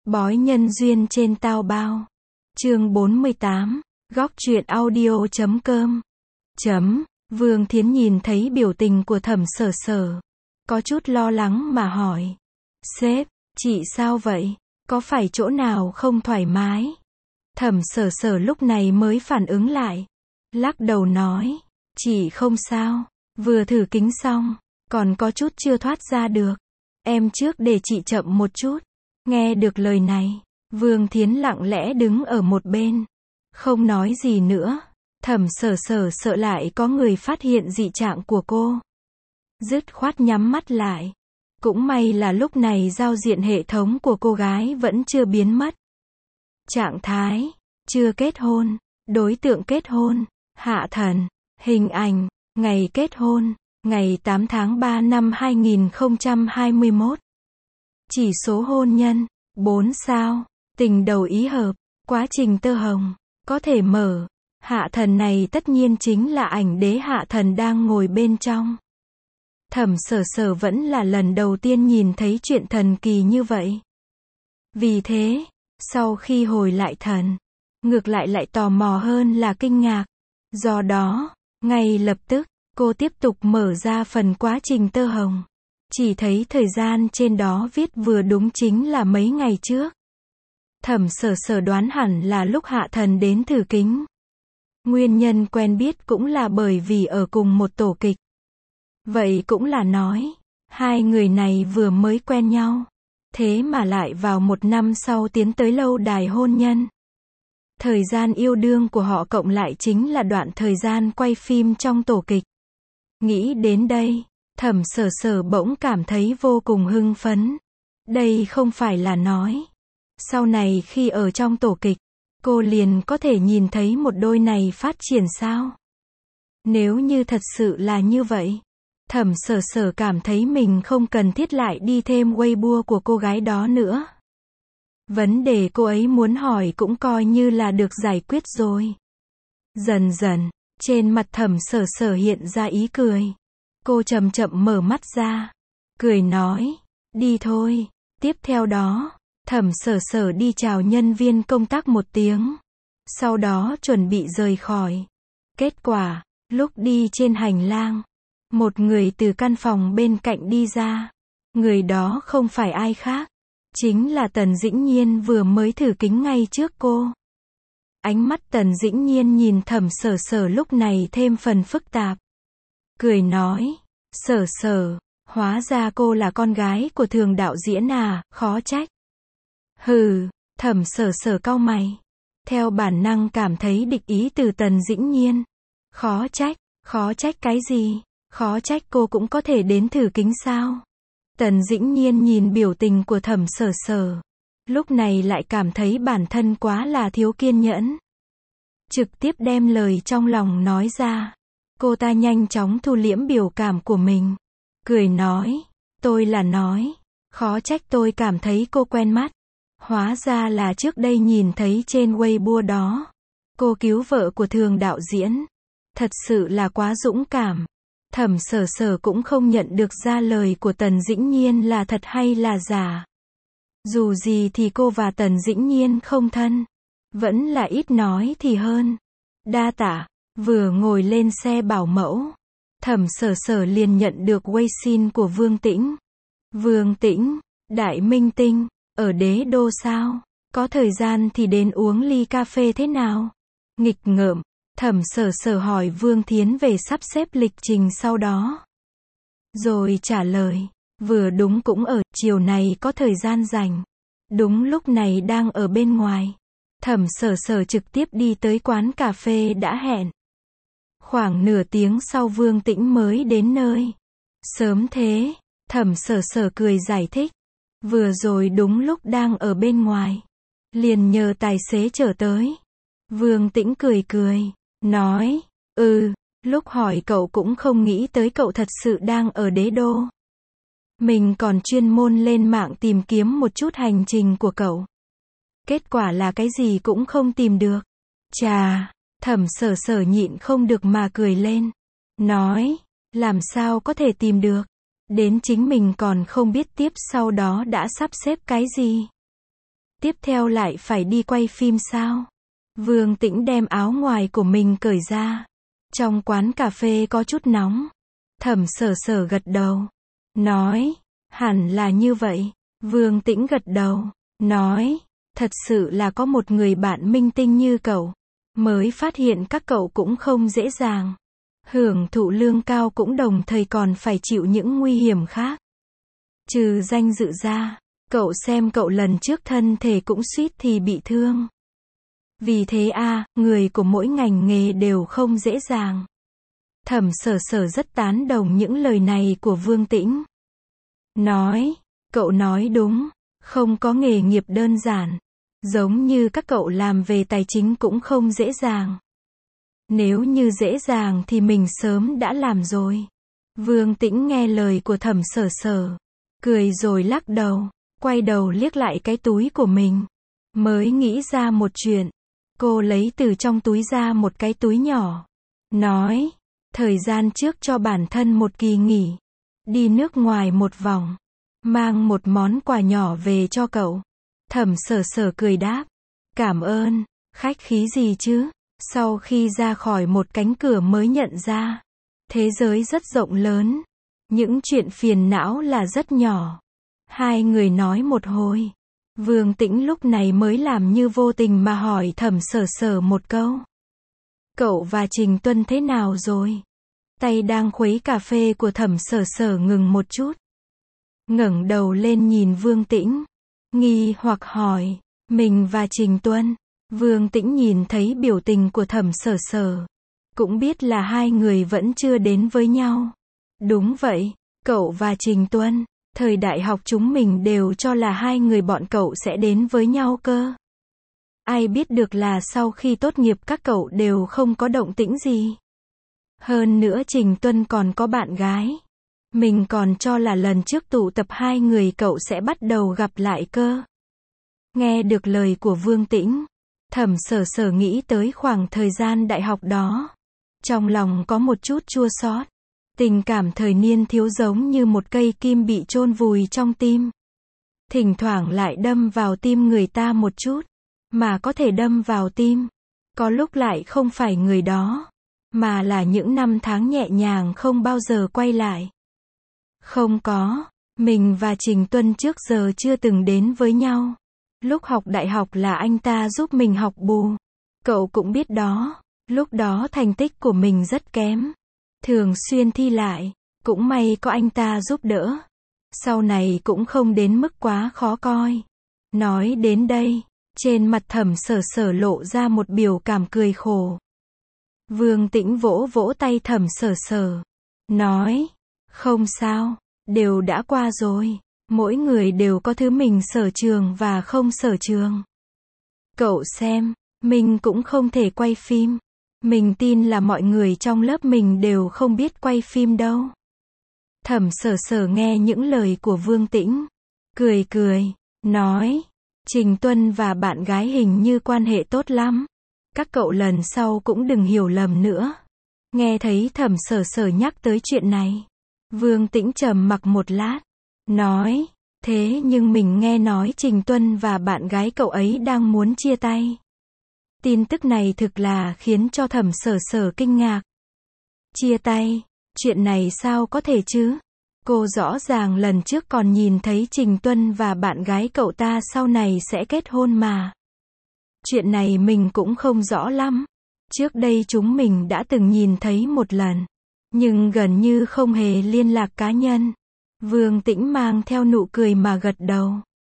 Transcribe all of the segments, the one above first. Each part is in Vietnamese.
Bói nhân duyên trên tao bao. Chương 48. Góc truyện audio.com. Vương Thiến nhìn thấy biểu tình của Thẩm Sở Sở, có chút lo lắng mà hỏi. Sếp, chị sao vậy? Có phải chỗ nào không thoải mái? Thẩm Sở Sở lúc này mới phản ứng lại. Lắc đầu nói. Chị không sao. Vừa thử kính xong, còn có chút chưa thoát ra được. Em trước để chị chậm một chút. Nghe được lời này, Vương Thiến lặng lẽ đứng ở một bên, không nói gì nữa. Thẩm Sở Sở sợ lại có người phát hiện dị trạng của cô, dứt khoát nhắm mắt lại. Cũng may là lúc này giao diện hệ thống của cô gái vẫn chưa biến mất. Trạng thái, chưa kết hôn, đối tượng kết hôn, Hạ Thần, hình ảnh, ngày kết hôn, ngày 8 tháng 3 năm 2021. Chỉ số hôn nhân, 4 sao, tình đầu ý hợp, quá trình tơ hồng, có thể mở. Hạ Thần này tất nhiên chính là ảnh đế Hạ Thần đang ngồi bên trong. Thẩm Sở Sở vẫn là lần đầu tiên nhìn thấy chuyện thần kỳ như vậy. Vì thế, sau khi hồi lại thần, ngược lại tò mò hơn là kinh ngạc. Do đó, ngay lập tức, cô tiếp tục mở ra phần quá trình tơ hồng. Chỉ thấy thời gian trên đó viết vừa đúng chính là mấy ngày trước. Thẩm Sở Sở đoán hẳn là lúc Hạ Thần đến thử kính. Nguyên nhân quen biết cũng là bởi vì ở cùng một tổ kịch. Vậy cũng là nói, hai người này vừa mới quen nhau, thế mà lại vào một năm sau tiến tới lâu đài hôn nhân. Thời gian yêu đương của họ cộng lại chính là đoạn thời gian quay phim trong tổ kịch. Nghĩ đến đây, Thẩm Sở Sở bỗng cảm thấy vô cùng hưng phấn. Đây không phải là nói, sau này khi ở trong tổ kịch, cô liền có thể nhìn thấy một đôi này phát triển sao? Nếu như thật sự là như vậy, Thẩm Sở Sở cảm thấy mình không cần thiết lại đi thêm Weibo của cô gái đó nữa. Vấn đề cô ấy muốn hỏi cũng coi như là được giải quyết rồi. Dần dần, trên mặt Thẩm Sở Sở hiện ra ý cười. Cô chậm chậm mở mắt ra, cười nói, đi thôi. Tiếp theo đó, Thẩm Sở Sở đi chào nhân viên công tác một tiếng, sau đó chuẩn bị rời khỏi. Kết quả, lúc đi trên hành lang, một người từ căn phòng bên cạnh đi ra. Người đó không phải ai khác, chính là Tần Dĩnh Nhiên vừa mới thử kính ngay trước cô. Ánh mắt Tần Dĩnh Nhiên nhìn Thẩm Sở Sở lúc này thêm phần phức tạp. Cười nói, Sở Sở, hóa ra cô là con gái của Thường đạo diễn à, khó trách. Hừ, Thẩm Sở Sở cau mày, theo bản năng cảm thấy địch ý từ Tần Dĩnh Nhiên. Khó trách cái gì? Khó trách cô cũng có thể đến thử kính sao? Tần Dĩnh Nhiên nhìn biểu tình của Thẩm Sở Sở, lúc này lại cảm thấy bản thân quá là thiếu kiên nhẫn. Trực tiếp đem lời trong lòng nói ra. Cô ta nhanh chóng thu liễm biểu cảm của mình, cười nói, tôi là nói, khó trách tôi cảm thấy cô quen mắt. Hóa ra là trước đây nhìn thấy trên Weibo đó, cô cứu vợ của Thường đạo diễn. Thật sự là quá dũng cảm. Thẩm Sở Sở cũng không nhận được ra lời của Tần Dĩnh Nhiên là thật hay là giả. Dù gì thì cô và Tần Dĩnh Nhiên không thân, vẫn là ít nói thì hơn. Đa tạ. Vừa ngồi lên xe bảo mẫu, Thẩm Sở Sở liền nhận được WeChat của Vương Tĩnh. Vương Tĩnh, đại minh tinh, ở đế đô sao? Có thời gian thì đến uống ly cà phê thế nào? Nghịch ngợm, Thẩm Sở Sở hỏi Vương Thiến về sắp xếp lịch trình sau đó. Rồi trả lời, vừa đúng cũng ở, chiều này có thời gian rảnh. Đúng lúc này đang ở bên ngoài. Thẩm Sở Sở trực tiếp đi tới quán cà phê đã hẹn. Khoảng nửa tiếng sau Vương Tĩnh mới đến nơi. Sớm thế, Thẩm Sở Sở cười giải thích. Vừa rồi đúng lúc đang ở bên ngoài, liền nhờ tài xế chở tới. Vương Tĩnh cười, nói, lúc hỏi cậu cũng không nghĩ tới cậu thật sự đang ở đế đô. Mình còn chuyên môn lên mạng tìm kiếm một chút hành trình của cậu. Kết quả là cái gì cũng không tìm được. Chà, Thẩm Sở Sở nhịn không được mà cười lên. Nói, làm sao có thể tìm được. Đến chính mình còn không biết tiếp sau đó đã sắp xếp cái gì. Tiếp theo lại phải đi quay phim sao? Vương Tĩnh đem áo ngoài của mình cởi ra. Trong quán cà phê có chút nóng. Thẩm Sở Sở gật đầu. Nói, hẳn là như vậy. Vương Tĩnh gật đầu. Nói, thật sự là có một người bạn minh tinh như cậu. Mới phát hiện các cậu cũng không dễ dàng. Hưởng thụ lương cao cũng đồng thời còn phải chịu những nguy hiểm khác. Trừ danh dự ra, cậu xem cậu lần trước thân thể cũng suýt thì bị thương. Vì thế người của mỗi ngành nghề đều không dễ dàng. Thẩm Sở Sở rất tán đồng những lời này của Vương Tĩnh. Nói, cậu nói đúng, không có nghề nghiệp đơn giản. Giống như các cậu làm về tài chính cũng không dễ dàng. Nếu như dễ dàng thì mình sớm đã làm rồi. Vương Tĩnh nghe lời của Thẩm Sở Sở, cười rồi lắc đầu, quay đầu liếc lại cái túi của mình. Mới nghĩ ra một chuyện. Cô lấy từ trong túi ra một cái túi nhỏ. Nói, thời gian trước cho bản thân một kỳ nghỉ. Đi nước ngoài một vòng. Mang một món quà nhỏ về cho cậu. Thẩm Sở Sở cười đáp. Cảm ơn, khách khí gì chứ? Sau khi ra khỏi một cánh cửa mới nhận ra. Thế giới rất rộng lớn. Những chuyện phiền não là rất nhỏ. Hai người nói một hồi. Vương Tĩnh lúc này mới làm như vô tình mà hỏi Thẩm Sở Sở một câu. Cậu và Trình Tuân thế nào rồi? Tay đang khuấy cà phê của Thẩm Sở Sở ngừng một chút. Ngẩng đầu lên nhìn Vương Tĩnh. Nghi hoặc hỏi, mình và Trình Tuân. Vương Tĩnh nhìn thấy biểu tình của Thẩm Sở Sở. Cũng biết là hai người vẫn chưa đến với nhau. Đúng vậy, cậu và Trình Tuân. Thời đại học chúng mình đều cho là hai người bọn cậu sẽ đến với nhau cơ. Ai biết được là sau khi tốt nghiệp các cậu đều không có động tĩnh gì. Hơn nữa Trình Tuân còn có bạn gái. Mình còn cho là lần trước tụ tập hai người cậu sẽ bắt đầu gặp lại cơ. Nghe được lời của Vương Tĩnh, Thẩm Sở Sở nghĩ tới khoảng thời gian đại học đó. Trong lòng có một chút chua xót. Tình cảm thời niên thiếu giống như một cây kim bị chôn vùi trong tim. Thỉnh thoảng lại đâm vào tim người ta một chút. Mà có thể đâm vào tim. Có lúc lại không phải người đó. Mà là những năm tháng nhẹ nhàng không bao giờ quay lại. Không có. Mình và Trình Tuân trước giờ chưa từng đến với nhau. Lúc học đại học là anh ta giúp mình học bù. Cậu cũng biết đó. Lúc đó thành tích của mình rất kém. Thường xuyên thi lại. Cũng may có anh ta giúp đỡ. Sau này cũng không đến mức quá khó coi. Nói đến đây, trên mặt Thẩm Sở Sở lộ ra một biểu cảm cười khổ. Vương Tĩnh vỗ vỗ tay Thẩm Sở Sở. Nói, không sao, đều đã qua rồi. Mỗi người đều có thứ mình sở trường và không sở trường. Cậu xem, mình cũng không thể quay phim. Mình tin là mọi người trong lớp mình đều không biết quay phim đâu. Thẩm Sở Sở nghe những lời của Vương Tĩnh. Cười cười, nói, Trình Tuân và bạn gái hình như quan hệ tốt lắm. Các cậu lần sau cũng đừng hiểu lầm nữa. Nghe thấy Thẩm Sở Sở nhắc tới chuyện này. Vương Tĩnh trầm mặc một lát. Nói, thế nhưng mình nghe nói Trình Tuân và bạn gái cậu ấy đang muốn chia tay. Tin tức này thực là khiến cho Thẩm Sở Sở kinh ngạc. Chia tay? Chuyện này sao có thể chứ? Cô rõ ràng lần trước còn nhìn thấy Trình Tuân và bạn gái cậu ta sau này sẽ kết hôn mà. Chuyện này mình cũng không rõ lắm. Trước đây chúng mình đã từng nhìn thấy một lần. Nhưng gần như không hề liên lạc cá nhân. Vương Tĩnh mang theo nụ cười mà gật đầu.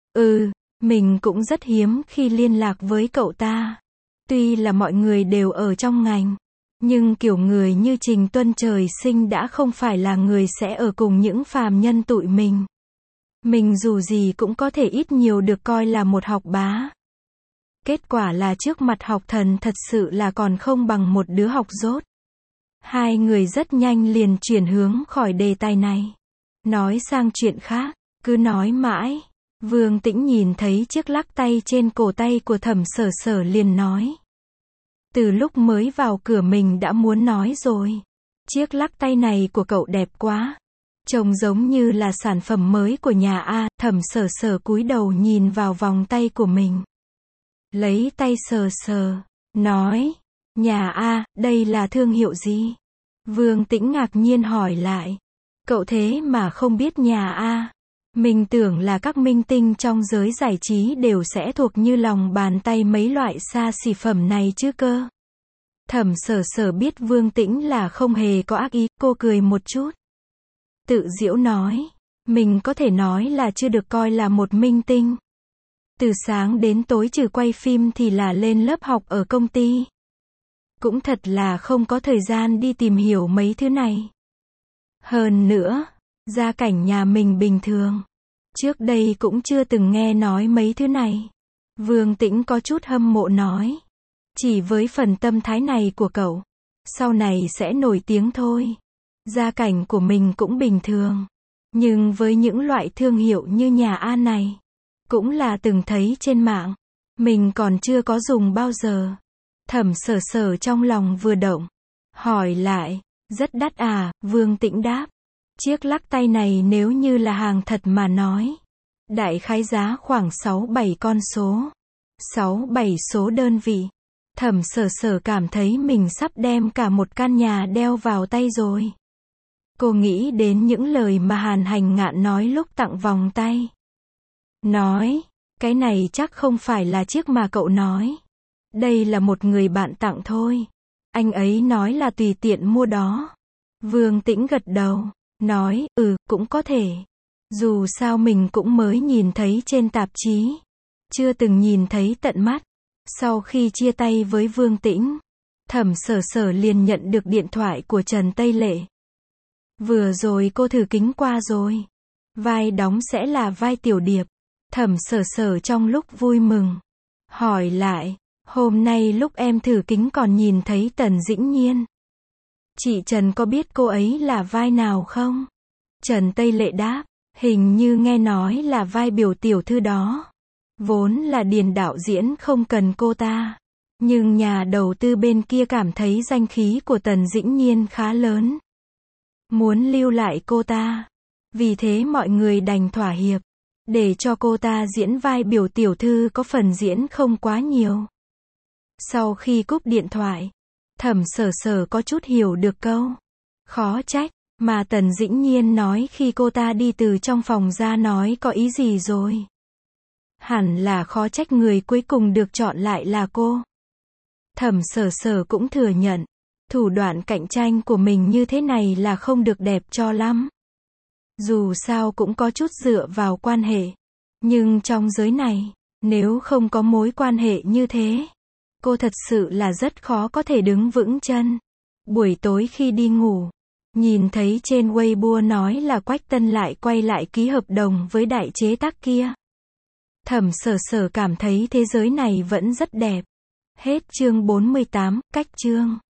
Mình cũng rất hiếm khi liên lạc với cậu ta. Tuy là mọi người đều ở trong ngành. Nhưng kiểu người như Trình Tuân trời sinh đã không phải là người sẽ ở cùng những phàm nhân tụi mình. Mình dù gì cũng có thể ít nhiều được coi là một học bá. Kết quả là trước mặt học thần thật sự là còn không bằng một đứa học dốt. Hai người rất nhanh liền chuyển hướng khỏi đề tài này. Nói sang chuyện khác, cứ nói mãi. Vương Tĩnh nhìn thấy chiếc lắc tay trên cổ tay của Thẩm Sở Sở liền nói. Từ lúc mới vào cửa mình đã muốn nói rồi. Chiếc lắc tay này của cậu đẹp quá. Trông giống như là sản phẩm mới của nhà A, Thẩm Sở Sở cúi đầu nhìn vào vòng tay của mình. Lấy tay sờ sờ, nói, nhà A, đây là thương hiệu gì? Vương Tĩnh ngạc nhiên hỏi lại. Cậu thế mà không biết nhà A. Mình tưởng là các minh tinh trong giới giải trí đều sẽ thuộc như lòng bàn tay mấy loại xa xỉ phẩm này chứ cơ. Thẩm Sở Sở biết Vương Tĩnh là không hề có ác ý, cô cười một chút. Tự giễu nói, mình có thể nói là chưa được coi là một minh tinh. Từ sáng đến tối trừ quay phim thì là lên lớp học ở công ty. Cũng thật là không có thời gian đi tìm hiểu mấy thứ này. Hơn nữa, gia cảnh nhà mình bình thường. Trước đây cũng chưa từng nghe nói mấy thứ này. Vương Tĩnh có chút hâm mộ nói. Chỉ với phần tâm thái này của cậu, sau này sẽ nổi tiếng thôi. Gia cảnh của mình cũng bình thường. Nhưng với những loại thương hiệu như nhà A này, cũng là từng thấy trên mạng. Mình còn chưa có dùng bao giờ. Thẩm Sở Sở trong lòng vừa động. Hỏi lại, rất đắt à? Vương Tĩnh đáp. Chiếc lắc tay này nếu như là hàng thật mà nói, đại khái giá khoảng 6-7 con số. 6-7 số đơn vị. Thẩm Sở Sở cảm thấy mình sắp đem cả một căn nhà đeo vào tay rồi. Cô nghĩ đến những lời mà Hàn Hành Ngạn nói lúc tặng vòng tay. Nói, cái này chắc không phải là chiếc mà cậu nói. Đây là một người bạn tặng thôi. Anh ấy nói là tùy tiện mua đó. Vương Tĩnh gật đầu, nói, cũng có thể. Dù sao mình cũng mới nhìn thấy trên tạp chí. Chưa từng nhìn thấy tận mắt. Sau khi chia tay với Vương Tĩnh, Thẩm Sở Sở liền nhận được điện thoại của Trần Tây Lệ. Vừa rồi cô thử kính qua rồi. Vai đóng sẽ là vai Tiểu Điệp. Thẩm Sở Sở trong lúc vui mừng. Hỏi lại, hôm nay lúc em thử kính còn nhìn thấy Tần Dĩnh Nhiên. Chị Trần có biết cô ấy là vai nào không? Trần Tây Lệ đáp, hình như nghe nói là vai biểu tiểu thư đó. Vốn là Điền đạo diễn không cần cô ta. Nhưng nhà đầu tư bên kia cảm thấy danh khí của Tần Dĩnh Nhiên khá lớn. Muốn lưu lại cô ta. Vì thế mọi người đành thỏa hiệp. Để cho cô ta diễn vai biểu tiểu thư có phần diễn không quá nhiều. Sau khi cúp điện thoại, Thẩm Sở Sở có chút hiểu được câu khó trách mà Tần Dĩnh Nhiên nói khi cô ta đi từ trong phòng ra nói có ý gì rồi. Hẳn là khó trách người cuối cùng được chọn lại là cô. Thẩm Sở Sở cũng thừa nhận, thủ đoạn cạnh tranh của mình như thế này là không được đẹp cho lắm. Dù sao cũng có chút dựa vào quan hệ. Nhưng trong giới này, nếu không có mối quan hệ như thế, cô thật sự là rất khó có thể đứng vững chân. Buổi tối khi đi ngủ, nhìn thấy trên Weibo nói là Quách Tân lại quay lại ký hợp đồng với đại chế tác kia. Thẩm Sở Sở cảm thấy thế giới này vẫn rất đẹp. Hết chương 48, cách chương.